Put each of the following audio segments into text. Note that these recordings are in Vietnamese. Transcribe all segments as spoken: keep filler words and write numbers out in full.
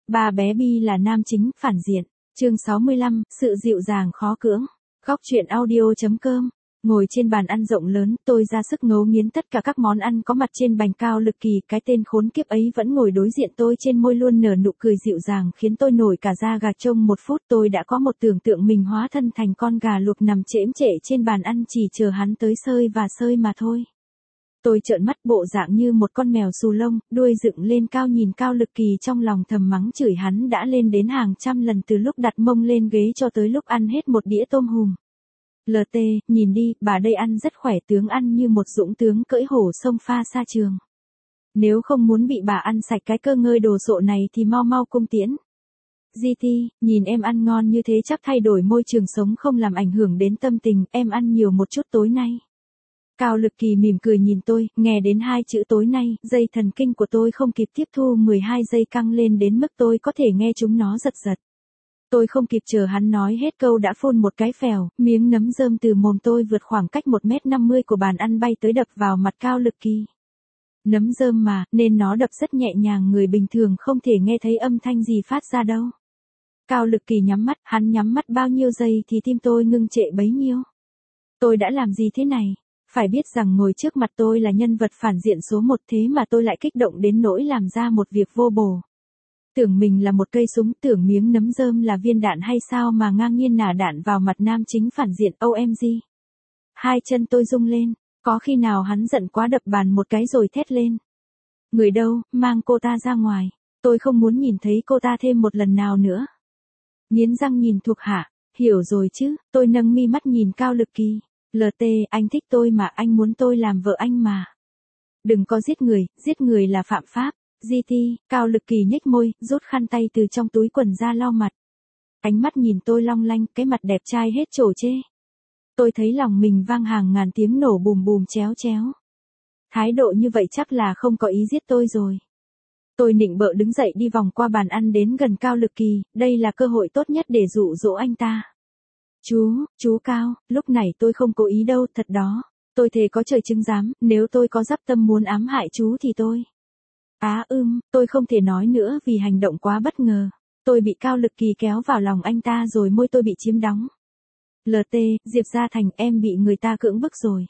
Ba bé Bi là nam chính, phản diện. Chương sáu mươi lăm, sự dịu dàng khó cưỡng. Góc truyện audio chấm com. Ngồi trên bàn ăn rộng lớn, tôi ra sức ngấu nghiến tất cả các món ăn có mặt trên bành Cao Lực Kỳ, cái tên khốn kiếp ấy vẫn ngồi đối diện tôi, trên môi luôn nở nụ cười dịu dàng khiến tôi nổi cả da gà. Trong một phút tôi đã có một tưởng tượng mình hóa thân thành con gà luộc nằm chễm chệ trên bàn ăn chỉ chờ hắn tới sơi và sơi mà thôi. Tôi trợn mắt, bộ dạng như một con mèo xù lông, đuôi dựng lên cao nhìn Cao Lực Kỳ, trong lòng thầm mắng chửi hắn đã lên đến hàng trăm lần, từ lúc đặt mông lên ghế cho tới lúc ăn hết một đĩa tôm hùm. lờ tê, nhìn đi, bà đây ăn rất khỏe, tướng ăn như một dũng tướng cưỡi hổ sông pha xa trường. Nếu không muốn bị bà ăn sạch cái cơ ngơi đồ sộ này thì mau mau cung tiễn. giê tê, nhìn em ăn ngon như thế chắc thay đổi môi trường sống không làm ảnh hưởng đến tâm tình, em ăn nhiều một chút tối nay. Cao Lực Kỳ mỉm cười nhìn tôi, nghe đến hai chữ tối nay, dây thần kinh của tôi không kịp tiếp thu, mười hai giây căng lên đến mức tôi có thể nghe chúng nó giật giật. Tôi không kịp chờ hắn nói hết câu đã phun một cái phèo, miếng nấm rơm từ mồm tôi vượt khoảng cách một mét năm mươi của bàn ăn bay tới đập vào mặt Cao Lực Kỳ. Nấm rơm mà, nên nó đập rất nhẹ nhàng, người bình thường không thể nghe thấy âm thanh gì phát ra đâu. Cao Lực Kỳ nhắm mắt, hắn nhắm mắt bao nhiêu giây thì tim tôi ngưng trệ bấy nhiêu. Tôi đã làm gì thế này? Phải biết rằng ngồi trước mặt tôi là nhân vật phản diện số một, thế mà tôi lại kích động đến nỗi làm ra một việc vô bổ. Tưởng mình là một cây súng, tưởng miếng nấm rơm là viên đạn hay sao mà ngang nhiên nả đạn vào mặt nam chính phản diện. ô em giê. Hai chân tôi rung lên, có khi nào hắn giận quá đập bàn một cái rồi thét lên. Người đâu, mang cô ta ra ngoài, tôi không muốn nhìn thấy cô ta thêm một lần nào nữa. Nghiến răng nhìn thuộc hạ, hiểu rồi chứ, tôi nâng mi mắt nhìn Cao Lực Kỳ. lờ tê, anh thích tôi mà, anh muốn tôi làm vợ anh mà. Đừng có giết người, giết người là phạm pháp. giê tê, Cao Lực Kỳ nhếch môi, rút khăn tay từ trong túi quần ra lau mặt. Ánh mắt nhìn tôi long lanh, cái mặt đẹp trai hết trổ chê. Tôi thấy lòng mình vang hàng ngàn tiếng nổ bùm bùm chéo chéo. Thái độ như vậy chắc là không có ý giết tôi rồi. Tôi nịnh bợ đứng dậy đi vòng qua bàn ăn đến gần Cao Lực Kỳ, đây là cơ hội tốt nhất để dụ dỗ anh ta. Chú, chú Cao, lúc này tôi không cố ý đâu, thật đó. Tôi thề có trời chứng giám, nếu tôi có dắp tâm muốn ám hại chú thì tôi. Á ưm, tôi không thể nói nữa vì hành động quá bất ngờ. Tôi bị Cao Lực Kỳ kéo vào lòng anh ta rồi môi tôi bị chiếm đóng. lờ tê, Diệp Gia Thành, em bị người ta cưỡng bức rồi.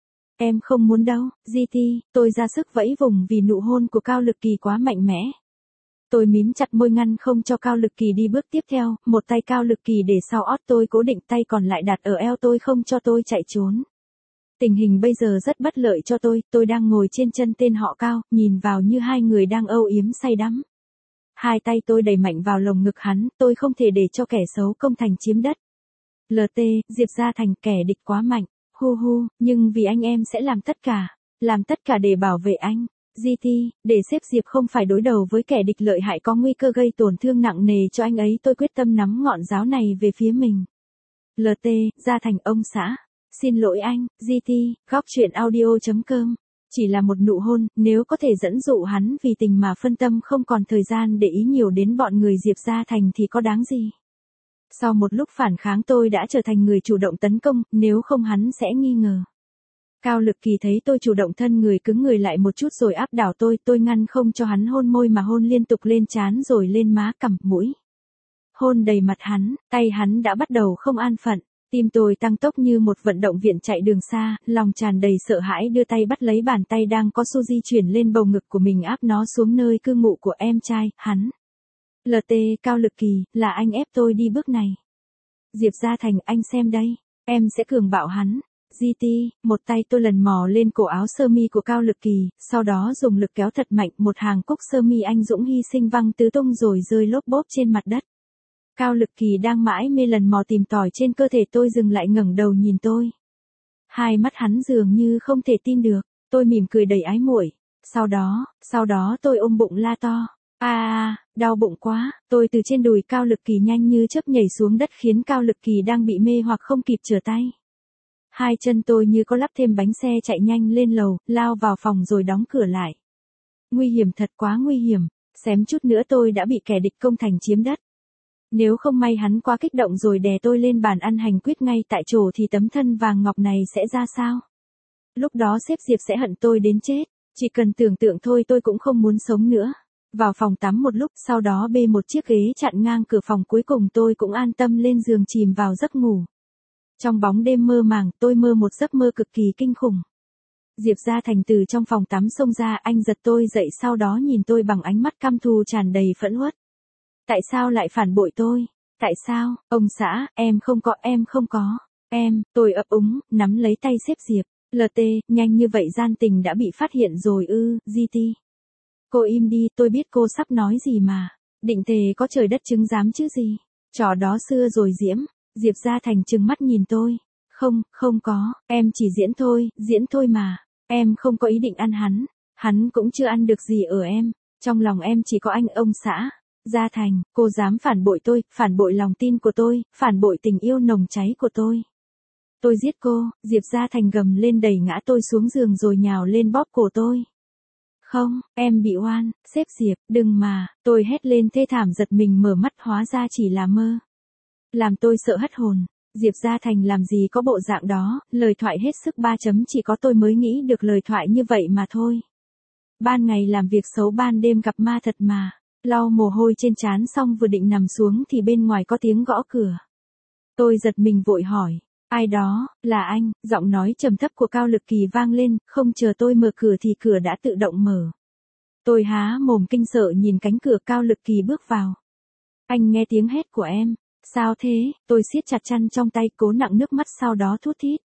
Em không muốn đâu, giê tê, tôi ra sức vẫy vùng vì nụ hôn của Cao Lực Kỳ quá mạnh mẽ. Tôi mím chặt môi ngăn không cho Cao Lực Kỳ đi bước tiếp theo, một tay Cao Lực Kỳ để sau ót tôi cố định, tay còn lại đặt ở eo tôi không cho tôi chạy trốn. Tình hình bây giờ rất bất lợi cho tôi, tôi đang ngồi trên chân tên họ Cao, nhìn vào như hai người đang âu yếm say đắm. Hai tay tôi đẩy mạnh vào lồng ngực hắn, tôi không thể để cho kẻ xấu công thành chiếm đất. lờ tê, Diệp Gia Thành, kẻ địch quá mạnh, hu hu, nhưng vì anh em sẽ làm tất cả, làm tất cả để bảo vệ anh. giê tê, để xếp Diệp không phải đối đầu với kẻ địch lợi hại có nguy cơ gây tổn thương nặng nề cho anh ấy, tôi quyết tâm nắm ngọn giáo này về phía mình. lờ tê, Gia Thành, ông xã. Xin lỗi anh, giê tê, góc truyện audio chấm com. Chỉ là một nụ hôn, nếu có thể dẫn dụ hắn vì tình mà phân tâm không còn thời gian để ý nhiều đến bọn người Diệp Gia Thành thì có đáng gì. Sau một lúc phản kháng tôi đã trở thành người chủ động tấn công, nếu không hắn sẽ nghi ngờ. Cao Lực Kỳ thấy tôi chủ động thân người cứng người lại một chút rồi áp đảo tôi, tôi ngăn không cho hắn hôn môi mà hôn liên tục lên trán rồi lên má, cằm, mũi. Hôn đầy mặt hắn, tay hắn đã bắt đầu không an phận. Tim tôi tăng tốc như một vận động viên chạy đường xa, lòng tràn đầy sợ hãi đưa tay bắt lấy bàn tay đang có xu di chuyển lên bầu ngực của mình, áp nó xuống nơi cư ngụ của em trai, hắn. lờ tê, Cao Lực Kỳ, là anh ép tôi đi bước này. Diệp Gia Thành, anh xem đây, em sẽ cường bạo hắn. giê tê, một tay tôi lần mò lên cổ áo sơ mi của Cao Lực Kỳ, sau đó dùng lực kéo thật mạnh, một hàng cúc sơ mi anh dũng hy sinh văng tứ tung rồi rơi lốp bốp trên mặt đất. Cao Lực Kỳ đang mãi mê lần mò tìm tòi trên cơ thể tôi dừng lại ngẩng đầu nhìn tôi. Hai mắt hắn dường như không thể tin được, tôi mỉm cười đầy ái muội. Sau đó, sau đó tôi ôm bụng la to. A à, đau bụng quá, tôi từ trên đùi Cao Lực Kỳ nhanh như chớp nhảy xuống đất khiến Cao Lực Kỳ đang bị mê hoặc không kịp trở tay. Hai chân tôi như có lắp thêm bánh xe chạy nhanh lên lầu, lao vào phòng rồi đóng cửa lại. Nguy hiểm, thật quá nguy hiểm, xém chút nữa tôi đã bị kẻ địch công thành chiếm đất. Nếu không may hắn quá kích động rồi đè tôi lên bàn ăn hành quyết ngay tại chỗ thì tấm thân vàng ngọc này sẽ ra sao? Lúc đó sếp Diệp sẽ hận tôi đến chết, chỉ cần tưởng tượng thôi tôi cũng không muốn sống nữa. Vào phòng tắm một lúc, sau đó bê một chiếc ghế chặn ngang cửa phòng, cuối cùng tôi cũng an tâm lên giường chìm vào giấc ngủ. Trong bóng đêm mơ màng, tôi mơ một giấc mơ cực kỳ kinh khủng. Diệp Gia Thành từ trong phòng tắm xông ra, anh giật tôi dậy, sau đó nhìn tôi bằng ánh mắt căm thù tràn đầy phẫn uất. Tại sao lại phản bội tôi? Tại sao? Ông xã, em không có, em không có. Em, tôi ấp úng, nắm lấy tay sếp Diệp. lờ tê, nhanh như vậy gian tình đã bị phát hiện rồi ư, giê tê. Cô im đi, tôi biết cô sắp nói gì mà. Định thề có trời đất chứng giám chứ gì. Trò đó xưa rồi Diễm. Diệp Gia Thành trừng mắt nhìn tôi. Không, không có, em chỉ diễn thôi, diễn thôi mà. Em không có ý định ăn hắn. Hắn cũng chưa ăn được gì ở em. Trong lòng em chỉ có anh, ông xã. Gia Thành, cô dám phản bội tôi, phản bội lòng tin của tôi, phản bội tình yêu nồng cháy của tôi. Tôi giết cô. Diệp Gia Thành gầm lên, đẩy ngã tôi xuống giường rồi nhào lên bóp cổ tôi. Không, em bị oan, sếp Diệp, đừng mà, tôi hét lên thê thảm, giật mình mở mắt, hóa ra chỉ là mơ. Làm tôi sợ hất hồn. Diệp Gia Thành làm gì có bộ dạng đó, lời thoại hết sức ba chấm, chỉ có tôi mới nghĩ được lời thoại như vậy mà thôi. Ban ngày làm việc xấu, ban đêm gặp ma thật mà. Lau mồ hôi trên trán xong vừa định nằm xuống thì bên ngoài có tiếng gõ cửa. Tôi giật mình vội hỏi, ai đó? Là anh. Giọng nói trầm thấp của Cao Lực Kỳ vang lên, không chờ tôi mở cửa thì cửa đã tự động mở. Tôi há mồm kinh sợ nhìn cánh cửa. Cao Lực Kỳ bước vào. Anh nghe tiếng hét của em. Sao thế? Tôi siết chặt chăn trong tay, cố nặng nước mắt, sau đó thút thít.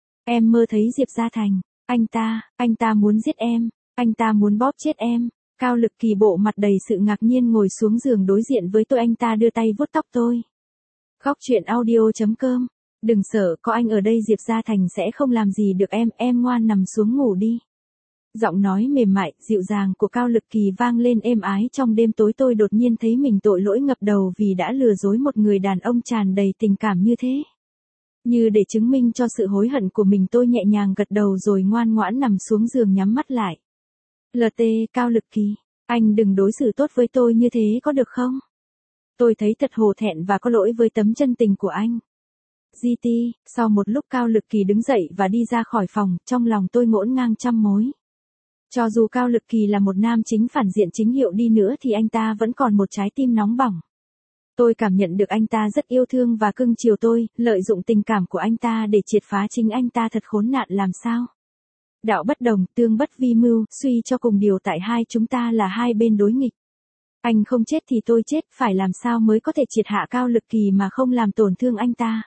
Em mơ thấy Diệp Gia Thành. Anh ta, anh ta muốn giết em. Anh ta muốn bóp chết em. Cao Lực Kỳ bộ mặt đầy sự ngạc nhiên ngồi xuống giường đối diện với tôi, anh ta đưa tay vuốt tóc tôi. Góc truyện audio chấm com. Đừng sợ, có anh ở đây Diệp Gia Thành sẽ không làm gì được em, em ngoan nằm xuống ngủ đi. Giọng nói mềm mại, dịu dàng của Cao Lực Kỳ vang lên êm ái trong đêm tối. Tôi đột nhiên thấy mình tội lỗi ngập đầu vì đã lừa dối một người đàn ông tràn đầy tình cảm như thế. Như để chứng minh cho sự hối hận của mình, tôi nhẹ nhàng gật đầu rồi ngoan ngoãn nằm xuống giường nhắm mắt lại. lờ tê, Cao Lực Kỳ, anh đừng đối xử tốt với tôi như thế có được không? Tôi thấy thật hổ thẹn và có lỗi với tấm chân tình của anh. giê tê, sau một lúc Cao Lực Kỳ đứng dậy và đi ra khỏi phòng, trong lòng tôi ngổn ngang trăm mối. Cho dù Cao Lực Kỳ là một nam chính phản diện chính hiệu đi nữa thì anh ta vẫn còn một trái tim nóng bỏng. Tôi cảm nhận được anh ta rất yêu thương và cưng chiều tôi, lợi dụng tình cảm của anh ta để triệt phá chính anh ta thật khốn nạn làm sao. Đạo bất đồng, tương bất vi mưu, suy cho cùng điều tại hai chúng ta là hai bên đối nghịch. Anh không chết thì tôi chết, phải làm sao mới có thể triệt hạ Cao Lực Kỳ mà không làm tổn thương anh ta.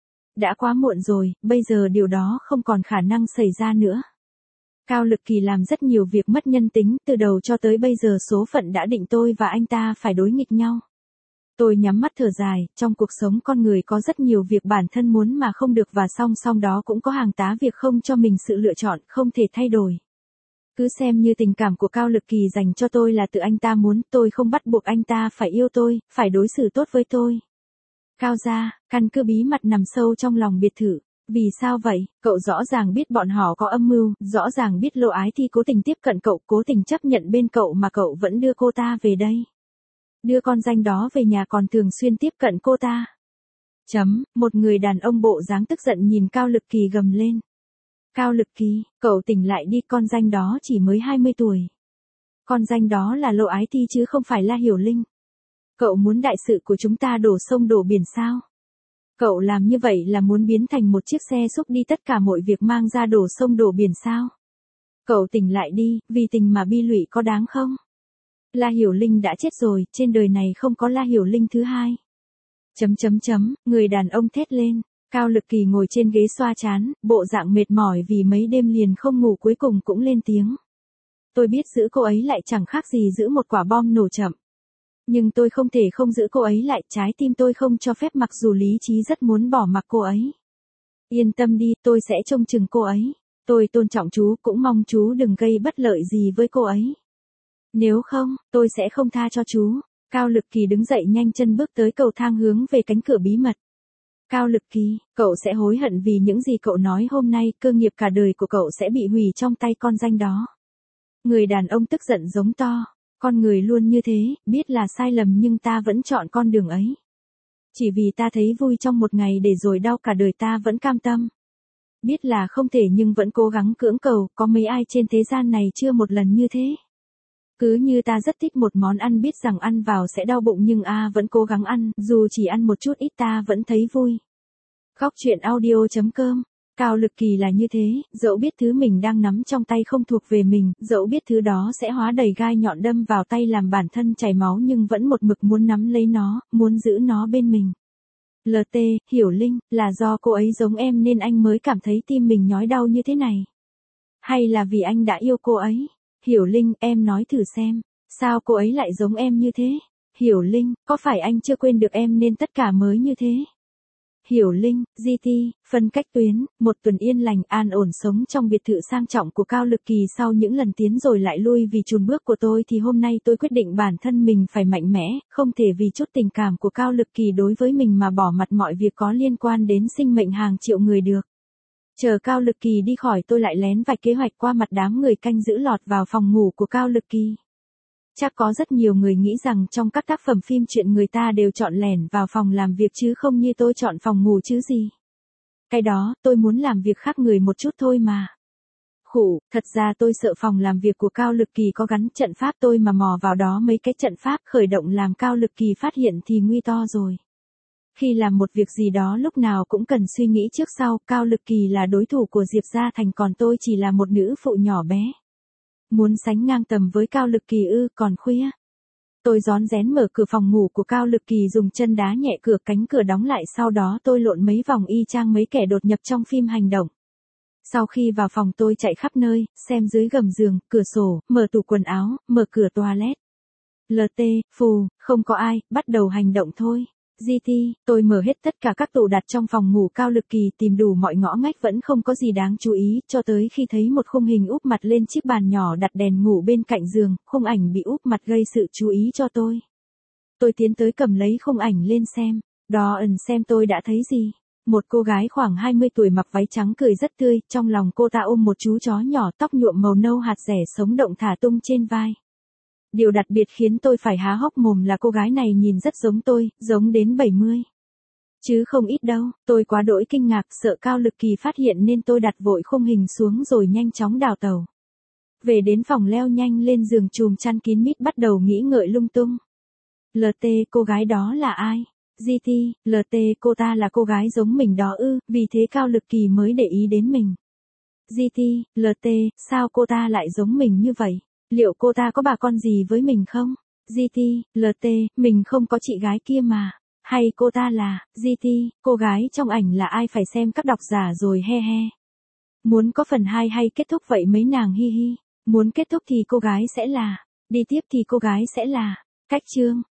Đã quá muộn rồi, bây giờ điều đó không còn khả năng xảy ra nữa. Cao Lực Kỳ làm rất nhiều việc mất nhân tính, từ đầu cho tới bây giờ số phận đã định tôi và anh ta phải đối nghịch nhau. Tôi nhắm mắt thở dài, trong cuộc sống con người có rất nhiều việc bản thân muốn mà không được, và song song đó cũng có hàng tá việc không cho mình sự lựa chọn, không thể thay đổi. Cứ xem như tình cảm của Cao Lực Kỳ dành cho tôi là tự anh ta muốn, tôi không bắt buộc anh ta phải yêu tôi, phải đối xử tốt với tôi. Cao gia, căn cứ bí mật nằm sâu trong lòng biệt thự. Vì sao vậy? Cậu rõ ràng biết bọn họ có âm mưu, rõ ràng biết Lộ Ái Thi cố tình tiếp cận cậu, cố tình chấp nhận bên cậu mà cậu vẫn đưa cô ta về đây. Đưa con danh đó về nhà còn thường xuyên tiếp cận cô ta. Chấm, một người đàn ông bộ dáng tức giận nhìn Cao Lực Kỳ gầm lên. Cao Lực Kỳ, cậu tỉnh lại đi, con danh đó chỉ mới hai mươi tuổi. Con danh đó là Lộ Ái Thi chứ không phải La Hiểu Linh. Cậu muốn đại sự của chúng ta đổ sông đổ biển sao? Cậu làm như vậy là muốn biến thành một chiếc xe xúc đi tất cả mọi việc mang ra đổ sông đổ biển sao? Cậu tỉnh lại đi, vì tình mà bi lụy có đáng không? La Hiểu Linh đã chết rồi, trên đời này không có La Hiểu Linh thứ hai. Chấm chấm chấm, người đàn ông thét lên. Cao Lực Kỳ ngồi trên ghế xoa trán, bộ dạng mệt mỏi vì mấy đêm liền không ngủ, cuối cùng cũng lên tiếng. Tôi biết giữ cô ấy lại chẳng khác gì giữ một quả bom nổ chậm. Nhưng tôi không thể không giữ cô ấy lại, trái tim tôi không cho phép, mặc dù lý trí rất muốn bỏ mặc cô ấy. Yên tâm đi, tôi sẽ trông chừng cô ấy. Tôi tôn trọng chú, cũng mong chú đừng gây bất lợi gì với cô ấy. Nếu không, tôi sẽ không tha cho chú. Cao Lực Kỳ đứng dậy nhanh chân bước tới cầu thang hướng về cánh cửa bí mật. Cao Lực Kỳ, cậu sẽ hối hận vì những gì cậu nói hôm nay, cơ nghiệp cả đời của cậu sẽ bị hủy trong tay con danh đó. Người đàn ông tức giận giống to. Con người luôn như thế, biết là sai lầm nhưng ta vẫn chọn con đường ấy. Chỉ vì ta thấy vui trong một ngày để rồi đau cả đời ta vẫn cam tâm. Biết là không thể nhưng vẫn cố gắng cưỡng cầu, có mấy ai trên thế gian này chưa một lần như thế. Cứ như ta rất thích một món ăn biết rằng ăn vào sẽ đau bụng nhưng a vẫn cố gắng ăn, dù chỉ ăn một chút ít ta vẫn thấy vui. Góc truyện audio.com. Cao Lực Kỳ là như thế, dẫu biết thứ mình đang nắm trong tay không thuộc về mình, dẫu biết thứ đó sẽ hóa đầy gai nhọn đâm vào tay làm bản thân chảy máu nhưng vẫn một mực muốn nắm lấy nó, muốn giữ nó bên mình. lờ tê, Hiểu Linh, là do cô ấy giống em nên anh mới cảm thấy tim mình nhói đau như thế này. Hay là vì anh đã yêu cô ấy? Hiểu Linh, em nói thử xem, sao cô ấy lại giống em như thế? Hiểu Linh, có phải anh chưa quên được em nên tất cả mới như thế? Hiểu Linh, giê tê, phân cách tuyến, một tuần yên lành an ổn sống trong biệt thự sang trọng của Cao Lực Kỳ sau những lần tiến rồi lại lui vì chùn bước của tôi thì hôm nay tôi quyết định bản thân mình phải mạnh mẽ, không thể vì chút tình cảm của Cao Lực Kỳ đối với mình mà bỏ mặt mọi việc có liên quan đến sinh mệnh hàng triệu người được. Chờ Cao Lực Kỳ đi khỏi tôi lại lén vạch kế hoạch qua mặt đám người canh giữ lọt vào phòng ngủ của Cao Lực Kỳ. Chắc có rất nhiều người nghĩ rằng trong các tác phẩm phim truyện người ta đều chọn lẻn vào phòng làm việc chứ không như tôi chọn phòng ngủ chứ gì. Cái đó, tôi muốn làm việc khác người một chút thôi mà. Khủ, thật ra tôi sợ phòng làm việc của Cao Lực Kỳ có gắn trận pháp tôi mà mò vào đó mấy cái trận pháp khởi động làm Cao Lực Kỳ phát hiện thì nguy to rồi. Khi làm một việc gì đó lúc nào cũng cần suy nghĩ trước sau, Cao Lực Kỳ là đối thủ của Diệp Gia Thành còn tôi chỉ là một nữ phụ nhỏ bé. Muốn sánh ngang tầm với Cao Lực Kỳ ư, còn khuya. Tôi rón rén mở cửa phòng ngủ của Cao Lực Kỳ dùng chân đá nhẹ cửa cánh cửa đóng lại sau đó tôi lộn mấy vòng y chang mấy kẻ đột nhập trong phim hành động. Sau khi vào phòng tôi chạy khắp nơi, xem dưới gầm giường, cửa sổ, mở tủ quần áo, mở cửa toilet. lờ tê, phù, không có ai, bắt đầu hành động thôi. giê tê, tôi mở hết tất cả các tủ đặt trong phòng ngủ Cao Lực Kỳ tìm đủ mọi ngõ ngách vẫn không có gì đáng chú ý, cho tới khi thấy một khung hình úp mặt lên chiếc bàn nhỏ đặt đèn ngủ bên cạnh giường, khung ảnh bị úp mặt gây sự chú ý cho tôi. Tôi tiến tới cầm lấy khung ảnh lên xem, đó ẩn xem tôi đã thấy gì. Một cô gái khoảng hai mươi tuổi mặc váy trắng cười rất tươi, trong lòng cô ta ôm một chú chó nhỏ tóc nhuộm màu nâu hạt rẻ sống động thả tung trên vai. Điều đặc biệt khiến tôi phải há hốc mồm là cô gái này nhìn rất giống tôi, giống đến bảy mươi. Chứ không ít đâu, tôi quá đỗi kinh ngạc sợ Cao Lực Kỳ phát hiện nên tôi đặt vội khung hình xuống rồi nhanh chóng đào tẩu. Về đến phòng leo nhanh lên giường chùm chăn kín mít bắt đầu nghĩ ngợi lung tung. lờ tê, cô gái đó là ai? giê tê, lờ tê, cô ta là cô gái giống mình đó ư, vì thế Cao Lực Kỳ mới để ý đến mình. giê tê, lờ tê, sao cô ta lại giống mình như vậy? Liệu cô ta có bà con gì với mình không? giê tê, lờ tê, mình không có chị gái kia mà. Hay cô ta là, giê tê, cô gái trong ảnh là ai phải xem các độc giả rồi he he. Muốn có phần hai hay kết thúc vậy mấy nàng hi hi. Muốn kết thúc thì cô gái sẽ là, đi tiếp thì cô gái sẽ là, cách chương.